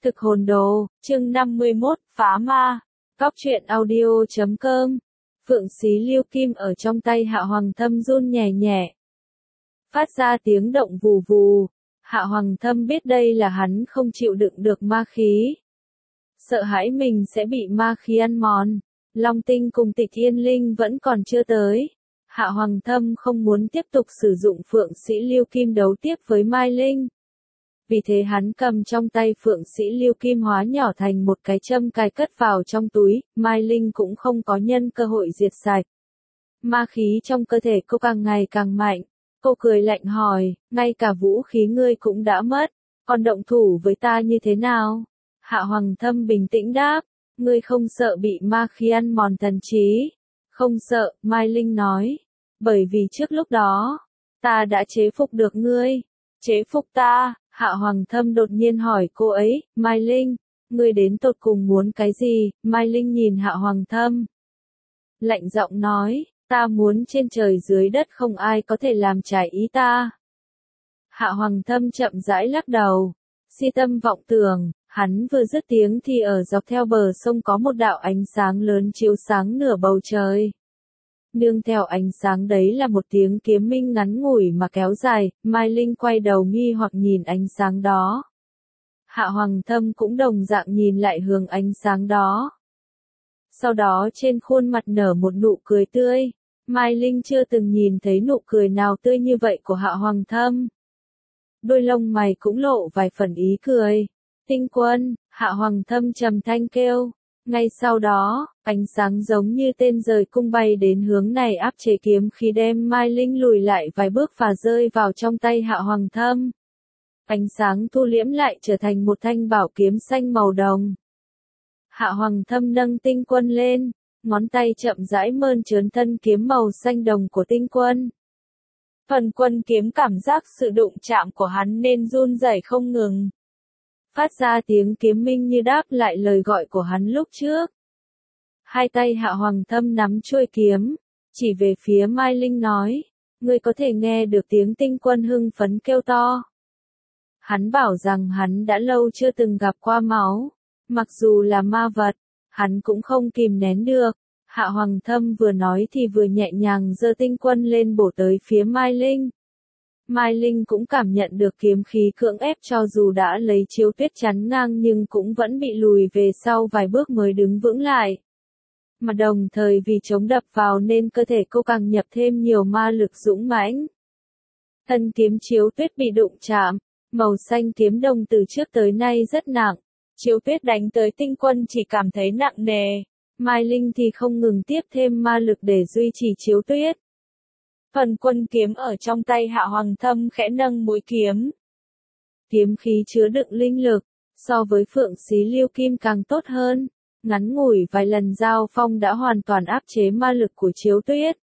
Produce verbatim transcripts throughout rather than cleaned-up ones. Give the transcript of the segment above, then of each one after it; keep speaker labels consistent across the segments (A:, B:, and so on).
A: Thực hồn đồ, chương năm mươi mốt, phá ma. Cóc truyện audio chấm com. Phượng xí liêu kim ở trong tay Hạ Hoàng Thâm run nhẹ nhẹ. Phát ra tiếng động vù vù. Hạ Hoàng Thâm biết đây là hắn không chịu đựng được ma khí. Sợ hãi mình sẽ bị ma khí ăn mòn. Long Tinh cùng Tịch Yên Linh vẫn còn chưa tới. Hạ Hoàng Thâm không muốn tiếp tục sử dụng Phượng sĩ liêu kim đấu tiếp với Mai Linh. Vì thế hắn cầm trong tay Phượng sĩ liêu kim hóa nhỏ thành một cái châm cài cất vào trong túi, Mai Linh cũng không có nhân cơ hội diệt sạch. Ma khí trong cơ thể cô càng ngày càng mạnh, cô cười lạnh hỏi, ngay cả vũ khí ngươi cũng đã mất, còn động thủ với ta như thế nào? Hạ Hoàng Thâm bình tĩnh đáp, ngươi không sợ bị ma khí ăn mòn thần trí? Không sợ, Mai Linh nói, bởi vì trước lúc đó, ta đã chế phục được ngươi. Chế phục ta? Hạ Hoàng Thâm đột nhiên hỏi cô ấy, Mai Linh, ngươi đến tột cùng muốn cái gì? Mai Linh nhìn Hạ Hoàng Thâm. Lạnh giọng nói, ta muốn trên trời dưới đất không ai có thể làm trái ý ta. Hạ Hoàng Thâm chậm rãi lắc đầu, si tâm vọng tưởng, hắn vừa dứt tiếng thì ở dọc theo bờ sông có một đạo ánh sáng lớn chiếu sáng nửa bầu trời. Nương theo ánh sáng đấy là một tiếng kiếm minh ngắn ngủi mà kéo dài, Mai Linh quay đầu nghi hoặc nhìn ánh sáng đó. Hạ Hoàng Thâm cũng đồng dạng nhìn lại hướng ánh sáng đó. Sau đó trên khuôn mặt nở một nụ cười tươi, Mai Linh chưa từng nhìn thấy nụ cười nào tươi như vậy của Hạ Hoàng Thâm. Đôi lông mày cũng lộ vài phần ý cười. Tinh Quân, Hạ Hoàng Thâm trầm thanh kêu. Ngay sau đó, ánh sáng giống như tên rời cung bay đến hướng này áp chế kiếm khí đem Mai Linh lùi lại vài bước và rơi vào trong tay Hạ Hoàng Thâm. Ánh sáng thu liễm lại trở thành một thanh bảo kiếm xanh màu đồng. Hạ Hoàng Thâm nâng Tinh Quân lên, ngón tay chậm rãi mơn trớn thân kiếm màu xanh đồng của Tinh Quân. Phần quân kiếm cảm giác sự đụng chạm của hắn nên run rẩy không ngừng. Phát ra tiếng kiếm minh như đáp lại lời gọi của hắn lúc trước. Hai tay Hạ Hoàng Thâm nắm chuôi kiếm, chỉ về phía Mai Linh nói, ngươi có thể nghe được tiếng Tinh Quân hưng phấn kêu to. Hắn bảo rằng hắn đã lâu chưa từng gặp qua máu, mặc dù là ma vật, hắn cũng không kìm nén được. Hạ Hoàng Thâm vừa nói thì vừa nhẹ nhàng giơ Tinh Quân lên bổ tới phía Mai Linh. Mai Linh cũng cảm nhận được kiếm khí cưỡng ép cho dù đã lấy chiếu tuyết chắn ngang nhưng cũng vẫn bị lùi về sau vài bước mới đứng vững lại. Mà đồng thời vì chống đập vào nên cơ thể cô càng nhập thêm nhiều ma lực dũng mãnh. Thân kiếm chiếu tuyết bị đụng chạm, màu xanh kiếm đồng từ trước tới nay rất nặng. Chiếu tuyết đánh tới Tinh Quân chỉ cảm thấy nặng nề. Mai Linh thì không ngừng tiếp thêm ma lực để duy trì chiếu tuyết. Phần quân kiếm ở trong tay Hạ Hoàng Thâm khẽ nâng mũi kiếm. Kiếm khí chứa đựng linh lực, so với Phượng xí liêu kim càng tốt hơn. Ngắn ngủi vài lần giao phong đã hoàn toàn áp chế ma lực của chiếu tuyết.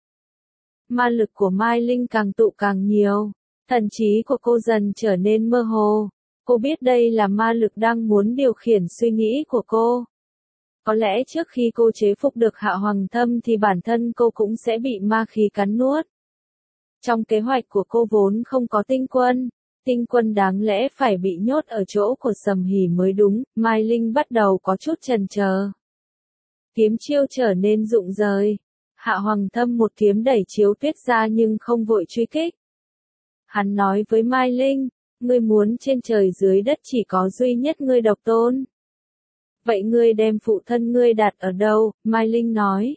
A: Ma lực của Mai Linh càng tụ càng nhiều, thần trí của cô dần trở nên mơ hồ. Cô biết đây là ma lực đang muốn điều khiển suy nghĩ của cô. Có lẽ trước khi cô chế phục được Hạ Hoàng Thâm thì bản thân cô cũng sẽ bị ma khí cắn nuốt. Trong kế hoạch của cô vốn không có Tinh Quân, Tinh Quân đáng lẽ phải bị nhốt ở chỗ của Sầm Hỉ mới đúng, Mai Linh bắt đầu có chút chần chờ. Kiếm chiêu trở nên rụng rời, Hạ Hoàng Thâm một kiếm đẩy chiếu tuyết ra nhưng không vội truy kích. Hắn nói với Mai Linh, ngươi muốn trên trời dưới đất chỉ có duy nhất ngươi độc tôn. Vậy ngươi đem phụ thân ngươi đặt ở đâu? Mai Linh nói.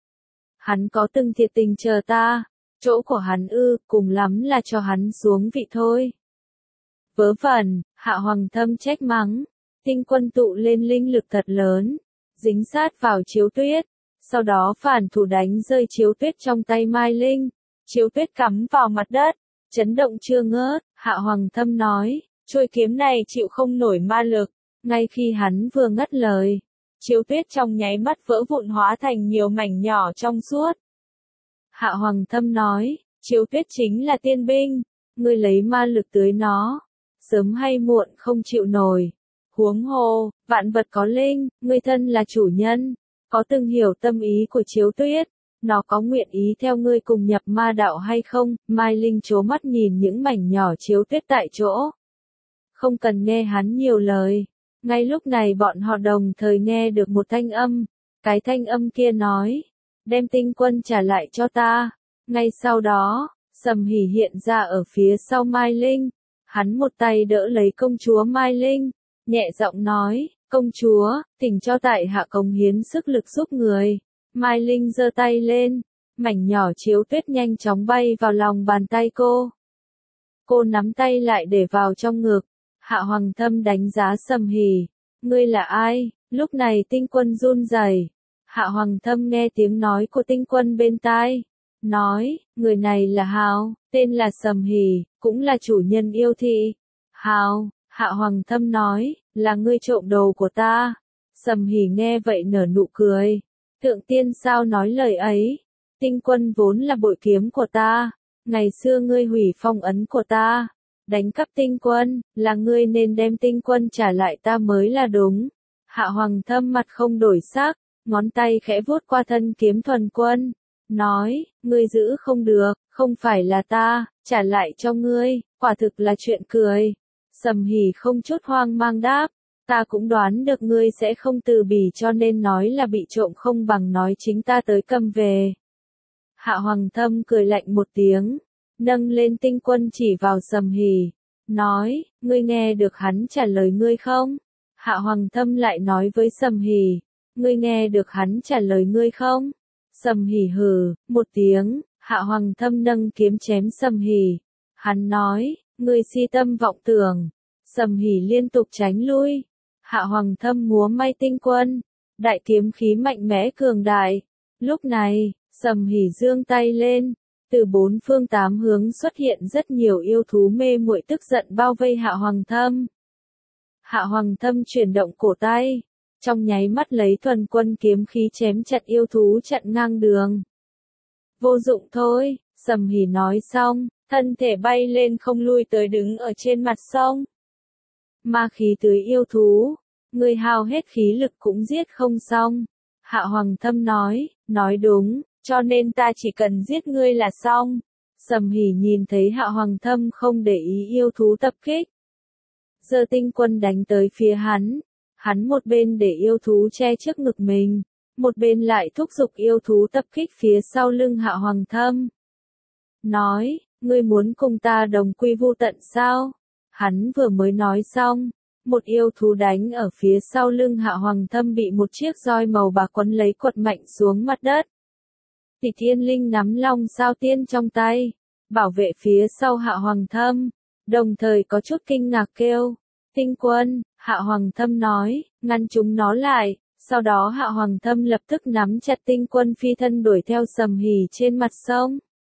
A: Hắn có từng thiệt tình chờ ta. Chỗ của hắn ư, cùng lắm là cho hắn xuống vị thôi. Vớ vẩn, Hạ Hoàng Thâm trách mắng. Tinh Quân tụ lên linh lực thật lớn, dính sát vào chiếu tuyết, sau đó phản thủ đánh rơi chiếu tuyết trong tay Mai Linh. Chiếu tuyết cắm vào mặt đất, chấn động chưa ngớt. Hạ Hoàng Thâm nói, chuôi kiếm này chịu không nổi ma lực. Ngay khi hắn vừa ngắt lời, chiếu tuyết trong nháy mắt vỡ vụn hóa thành nhiều mảnh nhỏ trong suốt. Hạ Hoàng Thâm nói, chiếu tuyết chính là tiên binh, ngươi lấy ma lực tưới nó, sớm hay muộn không chịu nổi. Huống hồ, vạn vật có linh, ngươi thân là chủ nhân, có từng hiểu tâm ý của chiếu tuyết, nó có nguyện ý theo ngươi cùng nhập ma đạo hay không? Mai Linh trố mắt nhìn những mảnh nhỏ chiếu tuyết tại chỗ. Không cần nghe hắn nhiều lời. Ngay lúc này bọn họ đồng thời nghe được một thanh âm, cái thanh âm kia nói, đem tinh quân trả lại cho ta. Ngay sau đó, Sầm Hỉ hiện ra ở phía sau Mai Linh, hắn một tay đỡ lấy công chúa Mai Linh, nhẹ giọng nói, công chúa, thỉnh cho tại hạ cống hiến sức lực giúp người. Mai Linh giơ tay lên, mảnh nhỏ chiếu tuyết nhanh chóng bay vào lòng bàn tay cô. Cô nắm tay lại để vào trong ngực. Hạ Hoàng Thâm đánh giá Sầm Hỉ, ngươi là ai? Lúc này Tinh Quân run rẩy. Hạ Hoàng Thâm nghe tiếng nói của Tinh Quân bên tai, nói, người này là Hào, tên là Sầm Hỉ, cũng là chủ nhân yêu thị. Hào, Hạ Hoàng Thâm nói, là ngươi trộm đồ của ta. Sầm Hỉ nghe vậy nở nụ cười. Thượng tiên sao nói lời ấy? Tinh Quân vốn là bội kiếm của ta. Ngày xưa ngươi hủy phong ấn của ta, đánh cắp Tinh Quân, là ngươi nên đem Tinh Quân trả lại ta mới là đúng. Hạ Hoàng Thâm mặt không đổi sắc, ngón tay khẽ vuốt qua thân kiếm thuần quân, nói, ngươi giữ không được, không phải là ta, trả lại cho ngươi, quả thực là chuyện cười. Sầm Hỉ không chút hoang mang đáp, ta cũng đoán được ngươi sẽ không từ bỉ cho nên nói là bị trộm không bằng nói chính ta tới cầm về. Hạ Hoàng Thâm cười lạnh một tiếng, nâng lên Tinh Quân chỉ vào Sầm Hỉ, nói, ngươi nghe được hắn trả lời ngươi không? Hạ Hoàng Thâm lại nói với Sầm Hỉ, ngươi nghe được hắn trả lời ngươi không? Sầm Hỉ hừ, một tiếng, Hạ Hoàng Thâm nâng kiếm chém Sầm Hỉ. Hắn nói, ngươi si tâm vọng tưởng. Sầm Hỉ liên tục tránh lui. Hạ Hoàng Thâm múa may Tinh Quân, đại kiếm khí mạnh mẽ cường đại. Lúc này, Sầm Hỉ giương tay lên, từ bốn phương tám hướng xuất hiện rất nhiều yêu thú mê muội tức giận bao vây Hạ Hoàng Thâm. Hạ Hoàng Thâm chuyển động cổ tay, trong nháy mắt lấy thuần quân kiếm khí chém chặt yêu thú chặn ngang đường. Vô dụng thôi, Sầm Hỉ nói xong, thân thể bay lên không lui tới đứng ở trên mặt sông. Ma khí tưới yêu thú, người hao hết khí lực cũng giết không xong. Hạ Hoàng Thâm nói, nói đúng, cho nên ta chỉ cần giết ngươi là xong. Sầm Hỉ nhìn thấy Hạ Hoàng Thâm không để ý yêu thú tập kích, giơ Tinh Quân đánh tới phía hắn. Hắn một bên để yêu thú che trước ngực mình, một bên lại thúc giục yêu thú tập kích phía sau lưng Hạ Hoàng Thâm. Nói, ngươi muốn cùng ta đồng quy vu tận sao? Hắn vừa mới nói xong, một yêu thú đánh ở phía sau lưng Hạ Hoàng Thâm bị một chiếc roi màu bạc quấn lấy quật mạnh xuống mặt đất. Thì Thiên Linh nắm long sao tiên trong tay, bảo vệ phía sau Hạ Hoàng Thâm, đồng thời có chút kinh ngạc kêu, Tinh Quân. Hạ Hoàng Thâm nói, ngăn chúng nó lại, sau đó Hạ Hoàng Thâm lập tức nắm chặt Tinh Quân phi thân đuổi theo Sầm Hỉ trên mặt sông.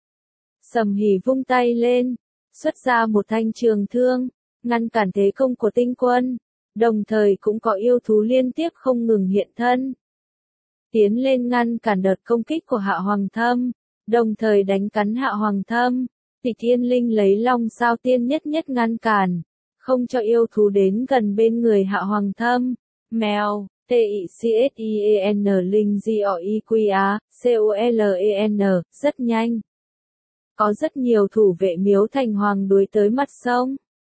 A: Sầm Hỉ vung tay lên, xuất ra một thanh trường thương, ngăn cản thế công của Tinh Quân, đồng thời cũng có yêu thú liên tiếp không ngừng hiện thân. Tiến lên ngăn cản đợt công kích của Hạ Hoàng Thâm, đồng thời đánh cắn Hạ Hoàng Thâm, thì Thiên Linh lấy long sao tiên nhất nhất ngăn cản, không cho yêu thú đến gần bên người Hạ Hoàng Thâm. Mèo, T I C S I E N Linh G O I Q A, C O L E N, rất nhanh. Có rất nhiều thủ vệ Miếu Thành Hoàng đuổi tới mặt sông.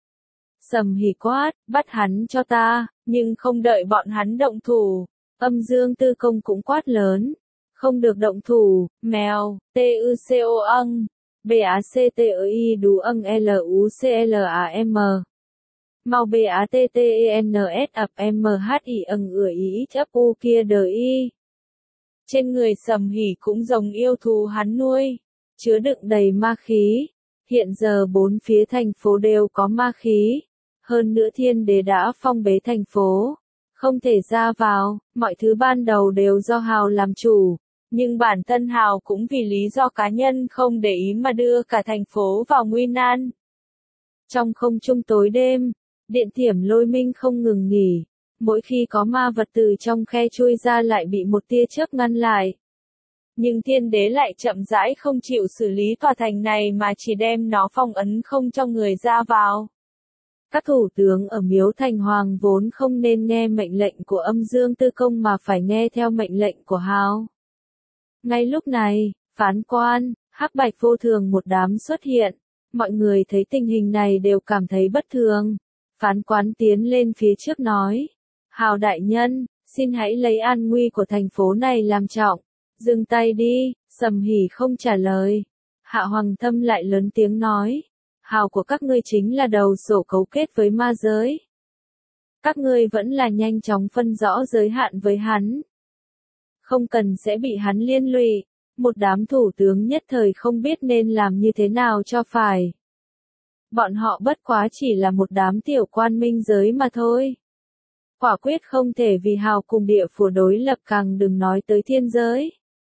A: Sầm Hỉ quát, bắt hắn cho ta, nhưng không đợi bọn hắn động thủ. Âm Dương Tư Công cũng quát lớn, không được động thủ. Mèo, T U C O ăng, B A C T I đú ăng L U C L A M. Mau B A T T E N S ập M H I ưng ửa ý chấp u kia đời y. Trên người Sầm Hỉ cũng giống yêu thú hắn nuôi, chứa đựng đầy ma khí. Hiện giờ bốn phía thành phố đều có ma khí. Hơn nữa Thiên Đế đã phong bế thành phố, không thể ra vào, mọi thứ ban đầu đều do Hào làm chủ. Nhưng bản thân Hào cũng vì lý do cá nhân không để ý mà đưa cả thành phố vào nguy nan. Trong không trung tối đêm, điện thiểm lôi minh không ngừng nghỉ, mỗi khi có ma vật từ trong khe chui ra lại bị một tia chớp ngăn lại. Nhưng Thiên Đế lại chậm rãi không chịu xử lý tòa thành này mà chỉ đem nó phong ấn không cho người ra vào. Các thủ tướng ở Miếu Thành Hoàng vốn không nên nghe mệnh lệnh của Âm Dương Tư Công mà phải nghe theo mệnh lệnh của Hào. Ngay lúc này, phán quan, Hắc Bạch Vô Thường một đám xuất hiện, mọi người thấy tình hình này đều cảm thấy bất thường. Phán quan tiến lên phía trước nói, Hào đại nhân, xin hãy lấy an nguy của thành phố này làm trọng. Dừng tay đi, Sầm Hỉ không trả lời. Hạ Hoàng Thâm lại lớn tiếng nói. Hào của các ngươi chính là đầu sổ cấu kết với ma giới. Các ngươi vẫn là nhanh chóng phân rõ giới hạn với hắn. Không cần sẽ bị hắn liên lụy. Một đám thủ tướng nhất thời không biết nên làm như thế nào cho phải. Bọn họ bất quá chỉ là một đám tiểu quan minh giới mà thôi. Quả quyết không thể vì hào cùng địa phủ đối lập, càng đừng nói tới thiên giới.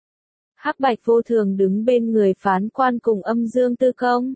A: Hắc Bạch Vô Thường đứng bên người phán quan cùng Âm Dương Tư Công.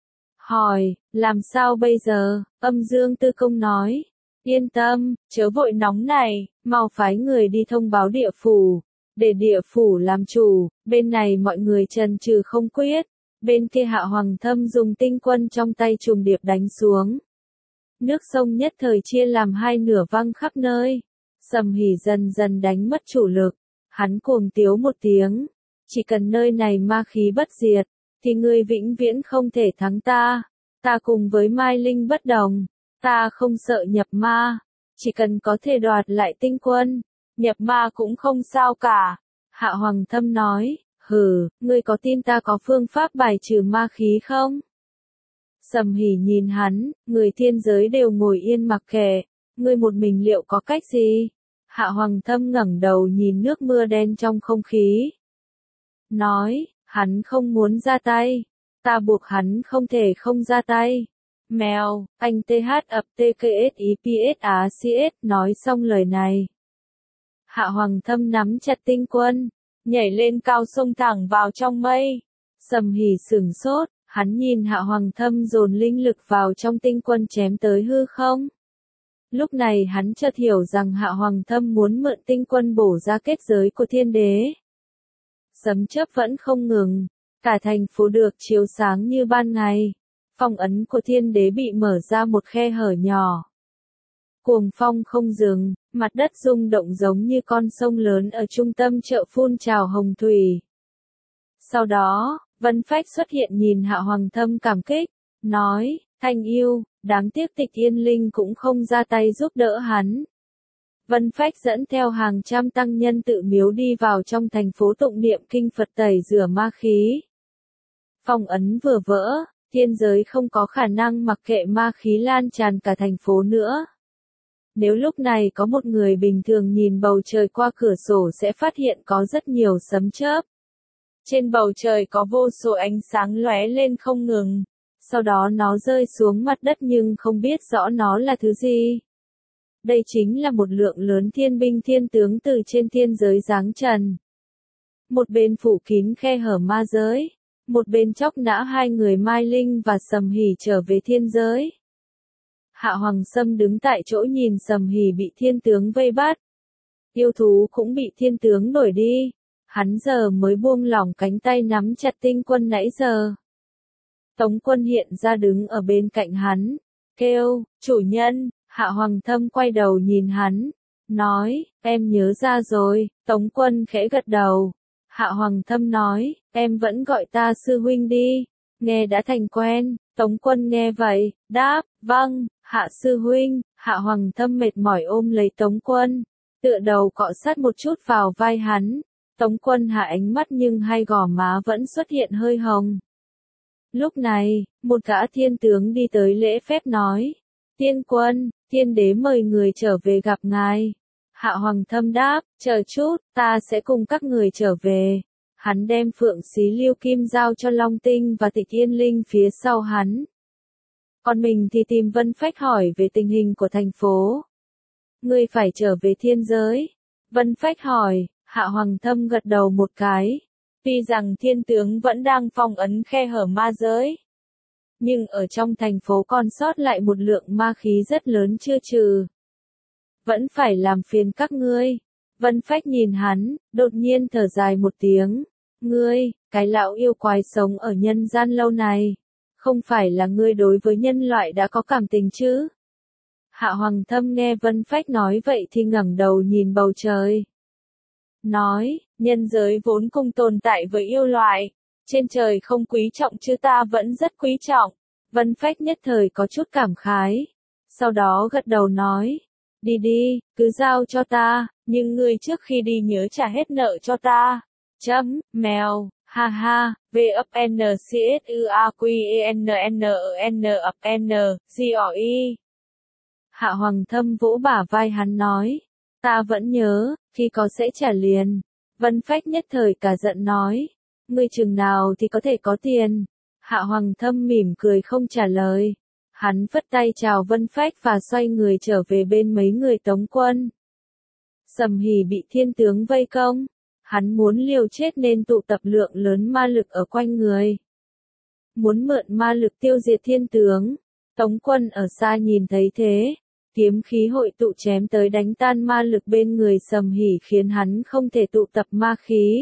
A: Hỏi, làm sao bây giờ? Âm Dương Tư Công nói, yên tâm, chớ vội nóng này, mau phái người đi thông báo địa phủ, để địa phủ làm chủ, bên này mọi người chần chừ không quyết, bên kia Hạ Hoàng Thâm dùng tinh quân trong tay trùng điệp đánh xuống. Nước sông nhất thời chia làm hai nửa văng khắp nơi. Sầm Hỉ dần dần đánh mất chủ lực, hắn cuồng tiếu một tiếng, chỉ cần nơi này ma khí bất diệt, thì ngươi vĩnh viễn không thể thắng ta. Ta cùng với Mai Linh bất đồng, ta không sợ nhập ma, chỉ cần có thể đoạt lại tinh quân, nhập ma cũng không sao cả. Hạ Hoàng Thâm nói, hừ, ngươi có tin ta có phương pháp bài trừ ma khí không? Sầm Hỉ nhìn hắn, người thiên giới đều ngồi yên mặc kệ, ngươi một mình liệu có cách gì? Hạ Hoàng Thâm ngẩng đầu nhìn nước mưa đen trong không khí. Nói, hắn không muốn ra tay, ta buộc hắn không thể không ra tay. Mèo, anh tê hát ập tê kê ét i pê ét á xê ét nói xong lời này. Hạ Hoàng Thâm nắm chặt tinh quân, nhảy lên cao xông thẳng vào trong mây. Sầm Hỉ sửng sốt, hắn nhìn Hạ Hoàng Thâm dồn linh lực vào trong tinh quân chém tới hư không. Lúc này hắn chợt hiểu rằng Hạ Hoàng Thâm muốn mượn tinh quân bổ ra kết giới của thiên đế. Sấm chớp vẫn không ngừng, cả thành phố được chiếu sáng như ban ngày. Phong ấn của thiên đế bị mở ra một khe hở nhỏ. Cuồng phong không dừng, mặt đất rung động giống như con sông lớn ở trung tâm chợ phun trào hồng thủy. Sau đó, Vân Phách xuất hiện nhìn Hạ Hoàng Thâm cảm kích, nói, Thanh yêu, đáng tiếc Tịch Yên Linh cũng không ra tay giúp đỡ hắn. Vân Phách dẫn theo hàng trăm tăng nhân tự miếu đi vào trong thành phố tụng niệm kinh Phật tẩy rửa ma khí. Phong ấn vừa vỡ, thiên giới không có khả năng mặc kệ ma khí lan tràn cả thành phố nữa. Nếu lúc này có một người bình thường nhìn bầu trời qua cửa sổ sẽ phát hiện có rất nhiều sấm chớp. Trên bầu trời có vô số ánh sáng lóe lên không ngừng, sau đó nó rơi xuống mặt đất nhưng không biết rõ nó là thứ gì. Đây chính là một lượng lớn thiên binh thiên tướng từ trên thiên giới giáng trần. Một bên phủ kín khe hở ma giới, một bên chóc nã hai người Mai Linh và Sầm Hỉ trở về thiên giới. Hạ Hoàng Sâm đứng tại chỗ nhìn Sầm Hỉ bị thiên tướng vây bắt. Yêu thú cũng bị thiên tướng đuổi đi. Hắn giờ mới buông lỏng cánh tay nắm chặt tinh quân nãy giờ. Tống Quân hiện ra đứng ở bên cạnh hắn, kêu, chủ nhân. Hạ Hoàng Thâm quay đầu nhìn hắn, nói, em nhớ ra rồi. Tống Quân khẽ gật đầu. Hạ Hoàng Thâm nói, em vẫn gọi ta sư huynh đi, nghe đã thành quen. Tống Quân nghe vậy, đáp, vâng, Hạ sư huynh. Hạ Hoàng Thâm mệt mỏi ôm lấy Tống Quân, tựa đầu cọ sát một chút vào vai hắn. Tống Quân hạ ánh mắt nhưng hai gò má vẫn xuất hiện hơi hồng. Lúc này, một gã thiên tướng đi tới lễ phép nói, Tiên Quân, thiên đế mời người trở về gặp ngài. Hạ Hoàng Thâm đáp, chờ chút, ta sẽ cùng các người trở về. Hắn đem Phượng Xí Lưu Kim giao cho Long Tinh và Tịch Yên Linh phía sau hắn. Còn mình thì tìm Vân Phách hỏi về tình hình của thành phố. Ngươi phải trở về thiên giới. Vân Phách hỏi, Hạ Hoàng Thâm gật đầu một cái. Tuy rằng thiên tướng vẫn đang phong ấn khe hở ma giới, nhưng ở trong thành phố còn sót lại một lượng ma khí rất lớn chưa trừ. Vẫn phải làm phiền các ngươi. Vân Phách nhìn hắn, đột nhiên thở dài một tiếng. Ngươi, cái lão yêu quái sống ở nhân gian lâu này, không phải là ngươi đối với nhân loại đã có cảm tình chứ? Hạ Hoàng Thâm nghe Vân Phách nói vậy thì ngẩng đầu nhìn bầu trời. Nói, nhân giới vốn cùng tồn tại với yêu loại, trên trời không quý trọng chứ ta vẫn rất quý trọng. Vân Phách nhất thời có chút cảm khái, sau đó gật đầu nói, Đi đi, cứ giao cho ta, nhưng ngươi trước khi đi nhớ trả hết nợ cho ta. Chấm, mèo, ha ha, v f n c s u a q e n n e n f n, g o i. Hạ Hoàng Thâm vỗ bả vai hắn nói, ta vẫn nhớ, khi có sẽ trả liền. Vân Phách nhất thời cả giận nói, ngươi chừng nào thì có thể có tiền. Hạ Hoàng Thâm mỉm cười không trả lời. Hắn phất tay chào Vân Phách và xoay người trở về bên mấy người Tống quân. Sầm Hỉ bị thiên tướng vây công. Hắn muốn liều chết nên tụ tập lượng lớn ma lực ở quanh người. Muốn mượn ma lực tiêu diệt thiên tướng. Tống quân ở xa nhìn thấy thế. Kiếm khí hội tụ chém tới đánh tan ma lực bên người Sầm Hỉ khiến hắn không thể tụ tập ma khí.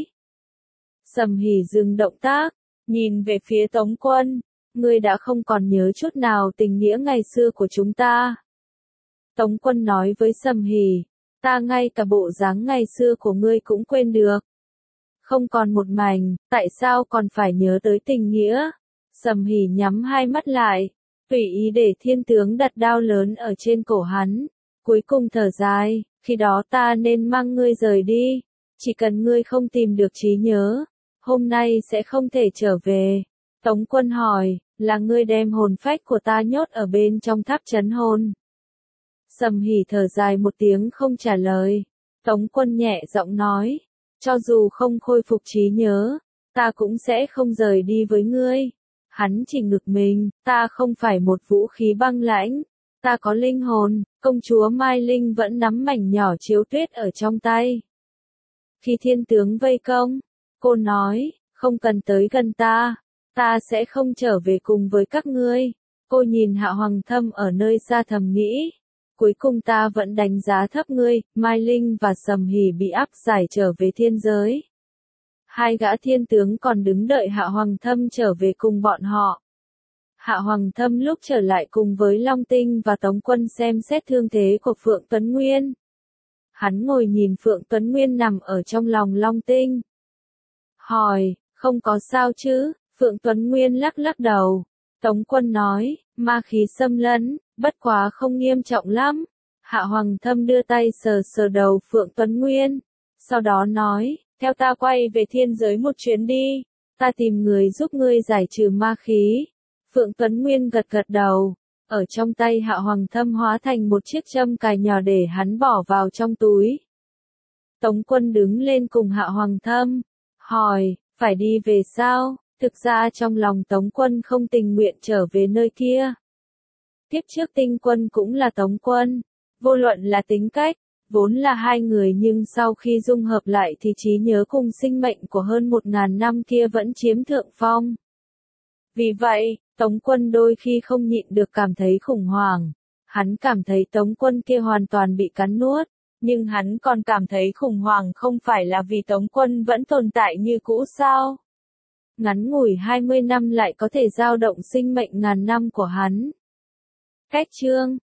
A: Sầm Hỉ dừng động tác, nhìn về phía Tống quân. Ngươi đã không còn nhớ chút nào tình nghĩa ngày xưa của chúng ta. Tống quân nói với Sầm Hỉ, ta ngay cả bộ dáng ngày xưa của ngươi cũng quên được. Không còn một mảnh, tại sao còn phải nhớ tới tình nghĩa? Sầm Hỉ nhắm hai mắt lại, tùy ý để thiên tướng đặt đao lớn ở trên cổ hắn. Cuối cùng thở dài, khi đó ta nên mang ngươi rời đi. Chỉ cần ngươi không tìm được trí nhớ, hôm nay sẽ không thể trở về. Tống quân hỏi, là ngươi đem hồn phách của ta nhốt ở bên trong tháp trấn hồn. Sầm Hỉ thở dài một tiếng không trả lời. Tống quân nhẹ giọng nói, cho dù không khôi phục trí nhớ, ta cũng sẽ không rời đi với ngươi. Hắn chỉ ngực mình, ta không phải một vũ khí băng lãnh, ta có linh hồn. Công chúa Mai Linh vẫn nắm mảnh nhỏ chiếu tuyết ở trong tay. Khi thiên tướng vây công, cô nói, không cần tới gần ta, ta sẽ không trở về cùng với các ngươi. Cô nhìn Hạ Hoàng Thâm ở nơi xa thầm nghĩ, cuối cùng ta vẫn đánh giá thấp ngươi. Mai Linh và Sầm Hỉ bị áp giải trở về thiên giới. Hai gã thiên tướng còn đứng đợi Hạ Hoàng Thâm trở về cùng bọn họ. Hạ Hoàng Thâm lúc trở lại cùng với Long Tinh và Tống quân xem xét thương thế của Phượng Tuấn Nguyên. Hắn ngồi nhìn Phượng Tuấn Nguyên nằm ở trong lòng Long Tinh. Hỏi, không có sao chứ? Phượng Tuấn Nguyên lắc lắc đầu. Tống quân nói, ma khí xâm lấn, bất quá không nghiêm trọng lắm. Hạ Hoàng Thâm đưa tay sờ sờ đầu Phượng Tuấn Nguyên. Sau đó nói, theo ta quay về thiên giới một chuyến đi. Ta tìm người giúp ngươi giải trừ ma khí. Phượng Tuấn Nguyên gật gật đầu. Ở trong tay Hạ Hoàng Thâm hóa thành một chiếc châm cài nhỏ để hắn bỏ vào trong túi. Tống quân đứng lên cùng Hạ Hoàng Thâm. Hỏi, phải đi về sao? Thực ra trong lòng Tống quân không tình nguyện trở về nơi kia. Tiếp trước Tinh quân cũng là Tống quân. Vô luận là tính cách, vốn là hai người nhưng sau khi dung hợp lại thì trí nhớ cùng sinh mệnh của hơn một ngàn năm kia vẫn chiếm thượng phong. Vì vậy, Tống quân đôi khi không nhịn được cảm thấy khủng hoảng. Hắn cảm thấy Tống quân kia hoàn toàn bị cắn nuốt, nhưng hắn còn cảm thấy khủng hoảng không phải là vì Tống quân vẫn tồn tại như cũ sao? Ngắn ngủi hai mươi năm lại có thể dao động sinh mệnh ngàn năm của hắn. Cách chương